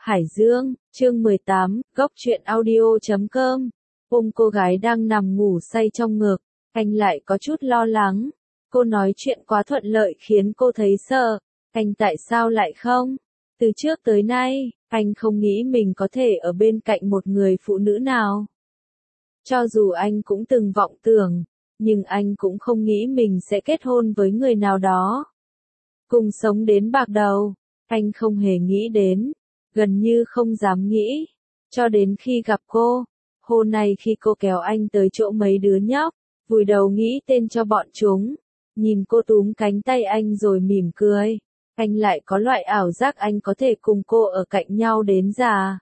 Hải Dương, chương 18, góc truyện audio.com. Ôm cô gái đang nằm ngủ say trong ngực, anh lại có chút lo lắng. Cô nói chuyện quá thuận lợi khiến cô thấy sợ. Anh tại sao lại không? Từ trước tới nay, anh không nghĩ mình có thể ở bên cạnh một người phụ nữ nào. Cho dù anh cũng từng vọng tưởng, nhưng anh cũng không nghĩ mình sẽ kết hôn với người nào đó. Cùng sống đến bạc đầu, anh không hề nghĩ đến, gần như không dám nghĩ. Cho đến khi gặp cô, hôm nay khi cô kéo anh tới chỗ mấy đứa nhóc, vùi đầu nghĩ tên cho bọn chúng. Nhìn cô túm cánh tay anh rồi mỉm cười, anh lại có loại ảo giác anh có thể cùng cô ở cạnh nhau đến già.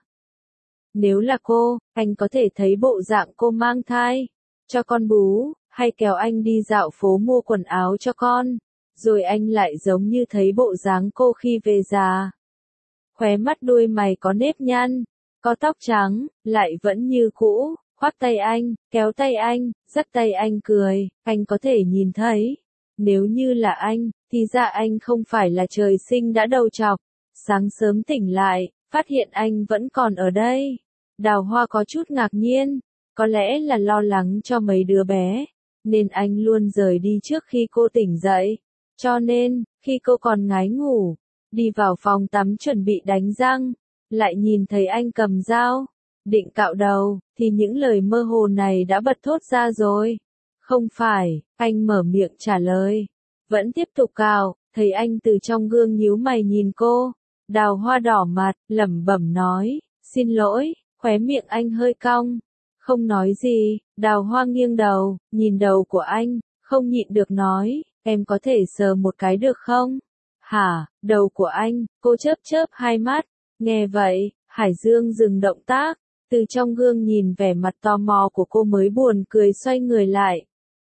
Nếu là cô, anh có thể thấy bộ dạng cô mang thai, cho con bú, hay kéo anh đi dạo phố mua quần áo cho con, rồi anh lại giống như thấy bộ dáng cô khi về già. Khóe mắt đuôi mày có nếp nhăn, có tóc trắng, lại vẫn như cũ, khoác tay anh, kéo tay anh, dắt tay anh cười, anh có thể nhìn thấy. Nếu như là anh, thì ra anh không phải là trời sinh đã đầu trọc. Sáng sớm tỉnh lại, phát hiện anh vẫn còn ở đây. Đào Hoa có chút ngạc nhiên, có lẽ là lo lắng cho mấy đứa bé, nên anh luôn rời đi trước khi cô tỉnh dậy. Cho nên, khi cô còn ngái ngủ, đi vào phòng tắm chuẩn bị đánh răng, lại nhìn thấy anh cầm dao, định cạo đầu, thì những lời mơ hồ này đã bật thốt ra rồi. Không phải, anh mở miệng trả lời. Vẫn tiếp tục cạo, thấy anh từ trong gương nhíu mày nhìn cô. Đào Hoa đỏ mặt, lẩm bẩm nói, xin lỗi, khóe miệng anh hơi cong. Không nói gì, Đào Hoa nghiêng đầu, nhìn đầu của anh, không nhịn được nói, em có thể sờ một cái được không? Hả, đầu của anh, cô chớp chớp hai mắt. Nghe vậy, Hải Dương dừng động tác, từ trong gương nhìn vẻ mặt tò mò của cô mới buồn cười xoay người lại.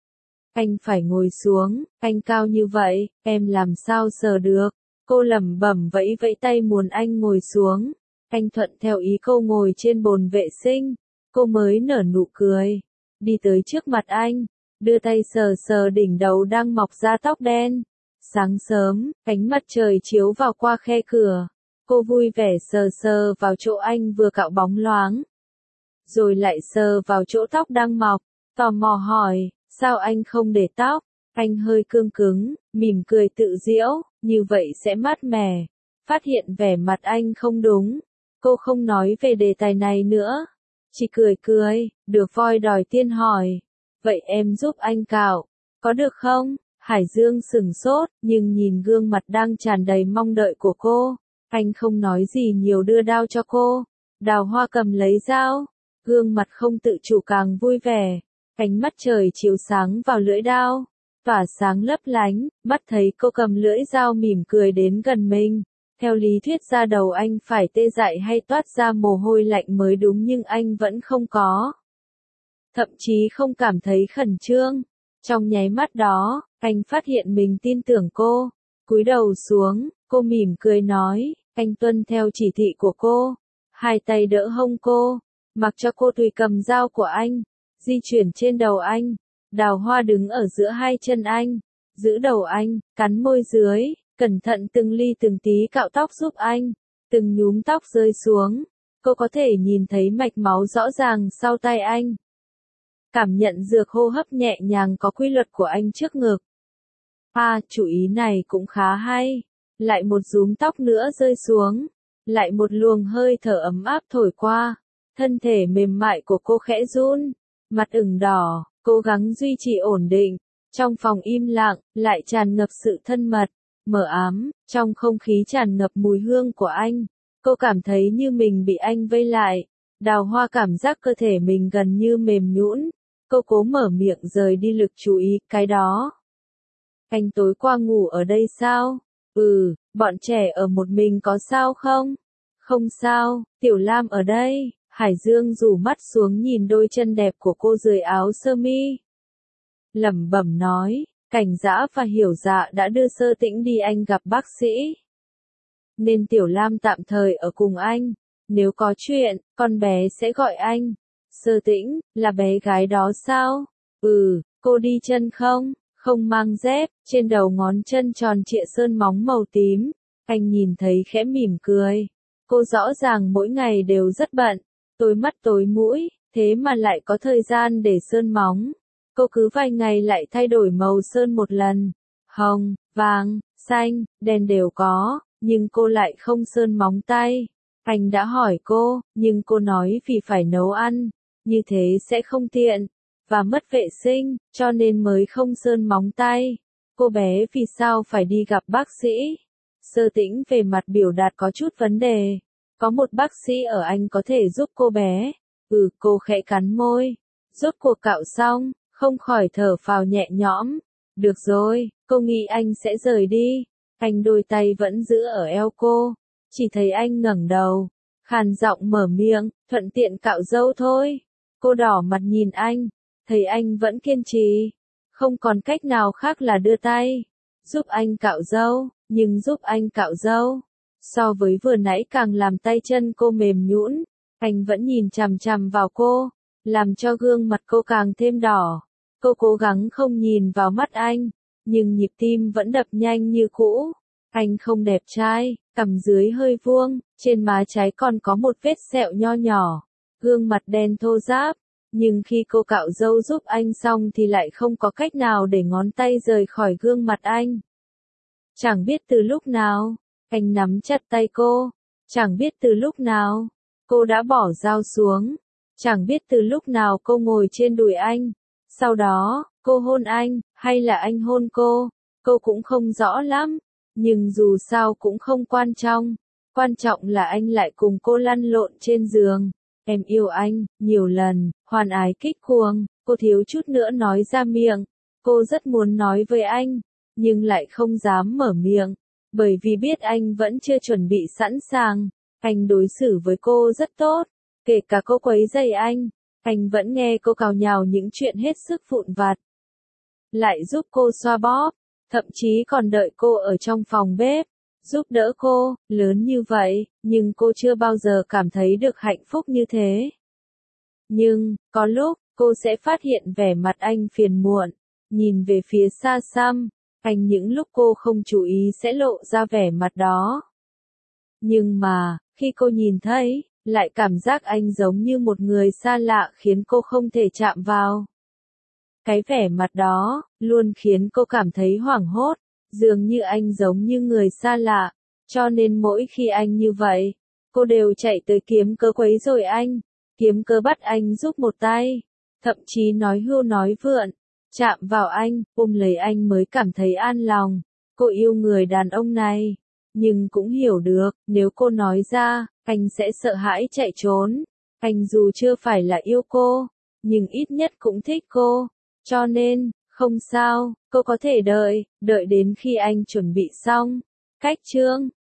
Anh phải ngồi xuống, anh cao như vậy, em làm sao sờ được? Cô lẩm bẩm vẫy vẫy tay muốn anh ngồi xuống. Anh thuận theo ý cô ngồi trên bồn vệ sinh. Cô mới nở nụ cười, đi tới trước mặt anh, đưa tay sờ sờ đỉnh đầu đang mọc ra tóc đen. Sáng sớm, ánh mặt trời chiếu vào qua khe cửa. Cô vui vẻ sờ sờ vào chỗ anh vừa cạo bóng loáng. Rồi lại sờ vào chỗ tóc đang mọc, tò mò hỏi, sao anh không để tóc? Anh hơi cương cứng, mỉm cười tự giễu, như vậy sẽ mát mẻ. Phát hiện vẻ mặt anh không đúng, cô không nói về đề tài này nữa, chỉ cười cười, được voi đòi tiên hỏi. Vậy em giúp anh cạo, có được không? Hải Dương sửng sốt, nhưng nhìn gương mặt đang tràn đầy mong đợi của cô, anh không nói gì nhiều đưa dao cho cô. Đào Hoa cầm lấy dao, gương mặt không tự chủ càng vui vẻ. Ánh mắt trời chiếu sáng vào lưỡi dao, tỏa sáng lấp lánh, mắt thấy cô cầm lưỡi dao mỉm cười đến gần mình. Theo lý thuyết ra đầu anh phải tê dại hay toát ra mồ hôi lạnh mới đúng, nhưng anh vẫn không có. Thậm chí không cảm thấy khẩn trương. Trong nháy mắt đó, anh phát hiện mình tin tưởng cô. Cúi đầu xuống, cô mỉm cười nói, anh tuân theo chỉ thị của cô. Hai tay đỡ hông cô, mặc cho cô tùy cầm dao của anh, di chuyển trên đầu anh. Đào Hoa đứng ở giữa hai chân anh, giữ đầu anh, cắn môi dưới, cẩn thận từng ly từng tí cạo tóc giúp anh. Từng nhúm tóc rơi xuống, cô có thể nhìn thấy mạch máu rõ ràng sau tay anh. Cảm nhận dược hô hấp nhẹ nhàng có quy luật của anh trước ngực. Chủ ý này cũng khá hay. Lại một rúm tóc nữa rơi xuống. Lại một luồng hơi thở ấm áp thổi qua. Thân thể mềm mại của cô khẽ run. Mặt ửng đỏ, cố gắng duy trì ổn định. Trong phòng im lặng, lại tràn ngập sự thân mật, mờ ám. Trong không khí tràn ngập mùi hương của anh. Cô cảm thấy như mình bị anh vây lại. Đào Hoa cảm giác cơ thể mình gần như mềm nhũn. Cô cố mở miệng rời đi lực chú ý, cái đó. Anh tối qua ngủ ở đây sao? Bọn trẻ ở một mình có sao không? Không sao, Tiểu Lam ở đây. Hải Dương rủ mắt xuống nhìn đôi chân đẹp của cô dưới áo sơ mi. Lẩm bẩm nói, Cảnh Dã và Hiểu Dạ đã đưa Sơ Tĩnh đi anh gặp bác sĩ. Nên Tiểu Lam tạm thời ở cùng anh. Nếu có chuyện, con bé sẽ gọi anh. Sơ Tĩnh, là bé gái đó sao? Cô đi chân không? Không mang dép, trên đầu ngón chân tròn trịa sơn móng màu tím. Anh nhìn thấy khẽ mỉm cười. Cô rõ ràng mỗi ngày đều rất bận, tối mắt tối mũi, thế mà lại có thời gian để sơn móng. Cô cứ vài ngày lại thay đổi màu sơn một lần. Hồng, vàng, xanh, đen đều có, nhưng cô lại không sơn móng tay. Anh đã hỏi cô, nhưng cô nói vì phải nấu ăn, như thế sẽ không tiện, và mất vệ sinh, cho nên mới không sơn móng tay. Cô bé vì sao phải đi gặp bác sĩ? Sơ Tĩnh về mặt biểu đạt có chút vấn đề. Có một bác sĩ ở Anh có thể giúp cô bé. Cô khẽ cắn môi. Rốt cuộc cạo xong, không khỏi thở phào nhẹ nhõm. Được rồi, cô nghĩ anh sẽ rời đi. Anh đôi tay vẫn giữ ở eo cô. Chỉ thấy anh ngẩng đầu, khàn giọng mở miệng, thuận tiện cạo râu thôi. Cô đỏ mặt nhìn anh, thấy anh vẫn kiên trì. Không còn cách nào khác là đưa tay. Giúp anh cạo râu, nhưng giúp anh cạo râu. So với vừa nãy càng làm tay chân cô mềm nhũn, anh vẫn nhìn chằm chằm vào cô, làm cho gương mặt cô càng thêm đỏ. Cô cố gắng không nhìn vào mắt anh, nhưng nhịp tim vẫn đập nhanh như cũ. Anh không đẹp trai, cằm dưới hơi vuông, trên má trái còn có một vết sẹo nho nhỏ, gương mặt đen thô ráp. Nhưng khi cô cạo râu giúp anh xong thì lại không có cách nào để ngón tay rời khỏi gương mặt anh. Chẳng biết từ lúc nào, anh nắm chặt tay cô. Chẳng biết từ lúc nào, cô đã bỏ dao xuống. Chẳng biết từ lúc nào cô ngồi trên đùi anh. Sau đó, cô hôn anh, hay là anh hôn cô cũng không rõ lắm. Nhưng dù sao cũng không quan trọng. Quan trọng là anh lại cùng cô lăn lộn trên giường. Em yêu anh, nhiều lần, hoàn ái kích cuồng, cô thiếu chút nữa nói ra miệng. Cô rất muốn nói với anh, nhưng lại không dám mở miệng, bởi vì biết anh vẫn chưa chuẩn bị sẵn sàng. Anh đối xử với cô rất tốt, kể cả cô quấy rầy anh vẫn nghe cô càu nhàu những chuyện hết sức vụn vặt. Lại giúp cô xoa bóp, thậm chí còn đợi cô ở trong phòng bếp, giúp đỡ cô, lớn như vậy, nhưng cô chưa bao giờ cảm thấy được hạnh phúc như thế. Nhưng, có lúc, cô sẽ phát hiện vẻ mặt anh phiền muộn, nhìn về phía xa xăm, anh những lúc cô không chú ý sẽ lộ ra vẻ mặt đó. Nhưng mà, khi cô nhìn thấy, lại cảm giác anh giống như một người xa lạ khiến cô không thể chạm vào. Cái vẻ mặt đó, luôn khiến cô cảm thấy hoảng hốt, dường như anh giống như người xa lạ, cho nên mỗi khi anh như vậy, cô đều chạy tới kiếm cớ quấy rối anh, kiếm cớ bắt anh giúp một tay, thậm chí nói hưu nói vượn, chạm vào anh, ôm lấy anh mới cảm thấy an lòng. Cô yêu người đàn ông này, nhưng cũng hiểu được, nếu cô nói ra, anh sẽ sợ hãi chạy trốn. Anh dù chưa phải là yêu cô, nhưng ít nhất cũng thích cô. Cho nên, không sao, cô có thể đợi đến khi anh chuẩn bị xong. Cách chương